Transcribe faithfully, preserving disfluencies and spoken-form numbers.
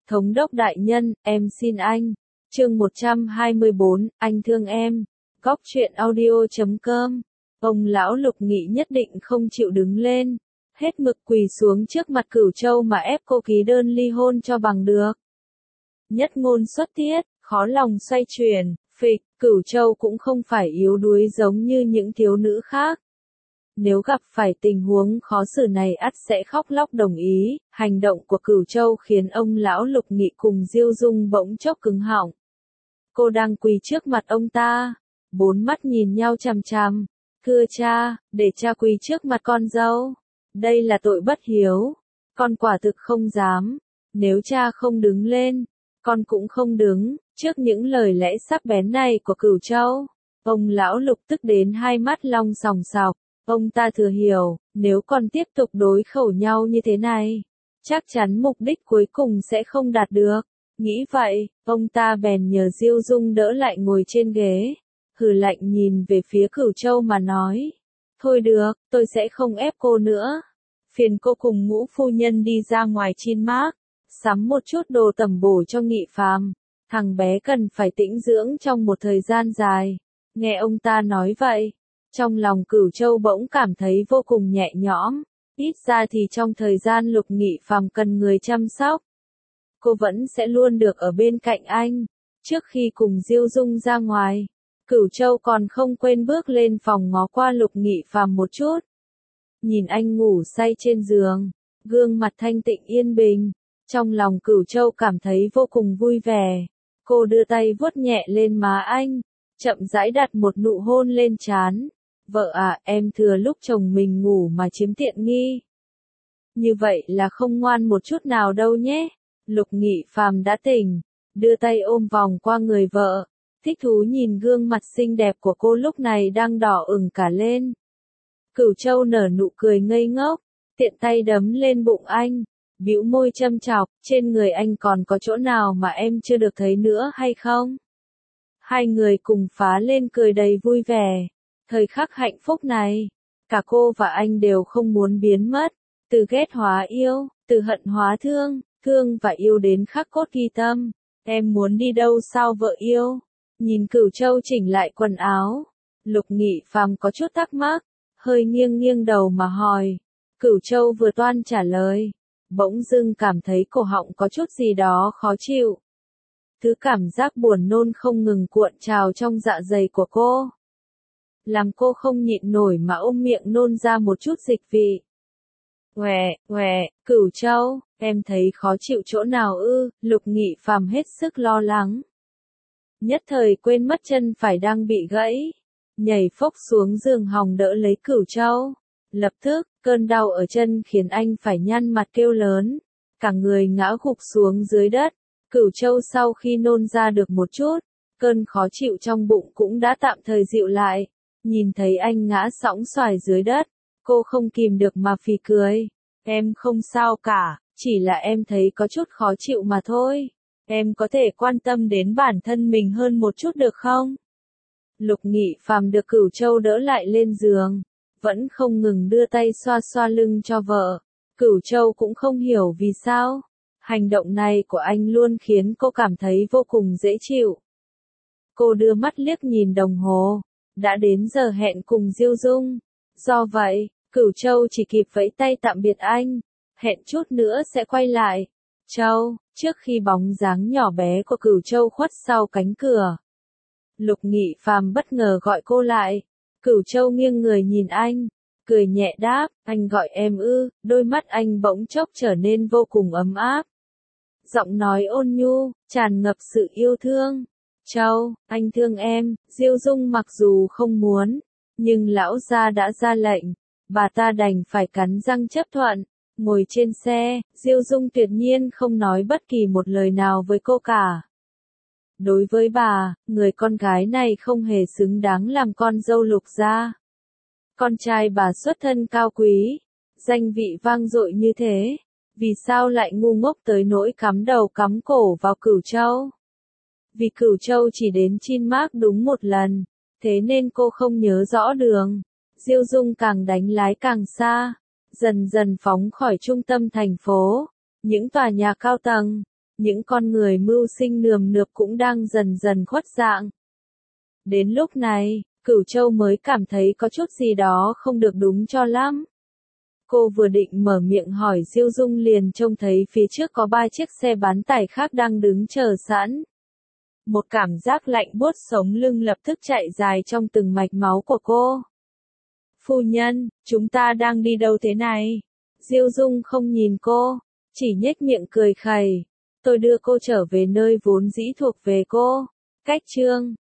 Thống đốc đại nhân, em xin anh. Chương một trăm hai mươi bốn, anh thương em. Góc truyện audio chấm com. Ông lão Lục Nghị nhất định không chịu đứng lên, hết mực quỳ xuống trước mặt Cửu Châu mà ép cô ký đơn ly hôn cho bằng được. Nhất ngôn xuất tiết, khó lòng xoay chuyển, phịch, Cửu Châu cũng không phải yếu đuối giống như những thiếu nữ khác. Nếu gặp phải tình huống khó xử này ắt sẽ khóc lóc đồng ý. Hành động của Cửu Châu khiến ông lão Lục Nghị cùng Diêu Dung bỗng chốc cứng họng. Cô đang quỳ trước mặt ông ta, bốn mắt nhìn nhau chằm chằm. Thưa cha, để cha quỳ trước mặt con dâu. Đây là tội bất hiếu. Con quả thực không dám. Nếu cha không đứng lên, con cũng không đứng. Trước những lời lẽ sắc bén này của Cửu Châu, ông lão Lục tức đến hai mắt long sòng sọc. Ông ta thừa hiểu, nếu còn tiếp tục đối khẩu nhau như thế này, chắc chắn mục đích cuối cùng sẽ không đạt được. Nghĩ vậy, ông ta bèn nhờ Diêu Dung đỡ lại ngồi trên ghế, hừ lạnh nhìn về phía Cửu Châu mà nói. Thôi được, tôi sẽ không ép cô nữa. Phiền cô cùng Ngũ phu nhân đi ra ngoài Chin Mác, sắm một chút đồ tẩm bổ cho Nghị Phàm. Thằng bé cần phải tĩnh dưỡng trong một thời gian dài. Nghe ông ta nói vậy, trong lòng Cửu Châu bỗng cảm thấy vô cùng nhẹ nhõm, ít ra thì trong thời gian Lục Nghị Phàm cần người chăm sóc, cô vẫn sẽ luôn được ở bên cạnh anh. Trước khi cùng Diêu Dung ra ngoài, Cửu Châu còn không quên bước lên phòng ngó qua Lục Nghị Phàm một chút. Nhìn anh ngủ say trên giường, gương mặt thanh tịnh yên bình, trong lòng Cửu Châu cảm thấy vô cùng vui vẻ. Cô đưa tay vuốt nhẹ lên má anh, chậm rãi đặt một nụ hôn lên trán. Vợ à, em thừa lúc chồng mình ngủ mà chiếm tiện nghi. Như vậy là không ngoan một chút nào đâu nhé. Lục Nghị Phàm đã tỉnh, đưa tay ôm vòng qua người vợ, thích thú nhìn gương mặt xinh đẹp của cô lúc này đang đỏ ửng cả lên. Cửu Châu nở nụ cười ngây ngốc, tiện tay đấm lên bụng anh, bĩu môi châm chọc, trên người anh còn có chỗ nào mà em chưa được thấy nữa hay không? Hai người cùng phá lên cười đầy vui vẻ. Thời khắc hạnh phúc này, cả cô và anh đều không muốn biến mất. Từ ghét hóa yêu, từ hận hóa thương, thương và yêu đến khắc cốt ghi tâm. Em muốn đi đâu sao vợ yêu? Nhìn Cửu Châu chỉnh lại quần áo, Lục Nghị Phàm có chút thắc mắc, hơi nghiêng nghiêng đầu mà hỏi. Cửu Châu vừa toan trả lời, bỗng dưng cảm thấy cổ họng có chút gì đó khó chịu. Thứ cảm giác buồn nôn không ngừng cuộn trào trong dạ dày của cô, làm cô không nhịn nổi mà ôm miệng nôn ra một chút dịch vị. Quẹ, quẹ, Cửu Châu, em thấy khó chịu chỗ nào ư? Lục Nghị Phàm hết sức lo lắng. Nhất thời quên mất chân phải đang bị gãy, nhảy phốc xuống giường hòng đỡ lấy Cửu Châu. Lập tức, cơn đau ở chân khiến anh phải nhăn mặt kêu lớn, cả người ngã gục xuống dưới đất. Cửu Châu sau khi nôn ra được một chút, cơn khó chịu trong bụng cũng đã tạm thời dịu lại. Nhìn thấy anh ngã sõng xoài dưới đất, cô không kìm được mà phì cười. Em không sao cả, chỉ là em thấy có chút khó chịu mà thôi. Em có thể quan tâm đến bản thân mình hơn một chút được không? Lục Nghị Phàm được Cửu Châu đỡ lại lên giường, vẫn không ngừng đưa tay xoa xoa lưng cho vợ. Cửu Châu cũng không hiểu vì sao, hành động này của anh luôn khiến cô cảm thấy vô cùng dễ chịu. Cô đưa mắt liếc nhìn đồng hồ. Đã đến giờ hẹn cùng Diêu Dung. Do vậy, Cửu Châu chỉ kịp vẫy tay tạm biệt anh. Hẹn chút nữa sẽ quay lại. Châu, trước khi bóng dáng nhỏ bé của Cửu Châu khuất sau cánh cửa, Lục Nghị Phàm bất ngờ gọi cô lại. Cửu Châu nghiêng người nhìn anh, cười nhẹ đáp, anh gọi em ư? Đôi mắt anh bỗng chốc trở nên vô cùng ấm áp. Giọng nói ôn nhu, tràn ngập sự yêu thương. Châu, anh thương em. Diêu Dung mặc dù không muốn, nhưng lão gia đã ra lệnh, bà ta đành phải cắn răng chấp thuận. Ngồi trên xe, Diêu Dung tuyệt nhiên không nói bất kỳ một lời nào với cô cả. Đối với bà, người con gái này không hề xứng đáng làm con dâu Lục gia. Con trai bà xuất thân cao quý, danh vị vang dội như thế, vì sao lại ngu ngốc tới nỗi cắm đầu cắm cổ vào Cửu Châu? Vì Cửu Châu chỉ đến Chin Mác đúng một lần, thế nên cô không nhớ rõ đường. Diêu Dung càng đánh lái càng xa, dần dần phóng khỏi trung tâm thành phố. Những tòa nhà cao tầng, những con người mưu sinh nườm nượp cũng đang dần dần khuất dạng. Đến lúc này, Cửu Châu mới cảm thấy có chút gì đó không được đúng cho lắm. Cô vừa định mở miệng hỏi Diêu Dung liền trông thấy phía trước có ba chiếc xe bán tải khác đang đứng chờ sẵn. Một cảm giác lạnh buốt sống lưng lập tức chạy dài trong từng mạch máu của cô. Phu nhân, chúng ta đang đi đâu thế này? Diêu Dung không nhìn cô, chỉ nhếch miệng cười khẩy. Tôi đưa cô trở về nơi vốn dĩ thuộc về cô. Cách chương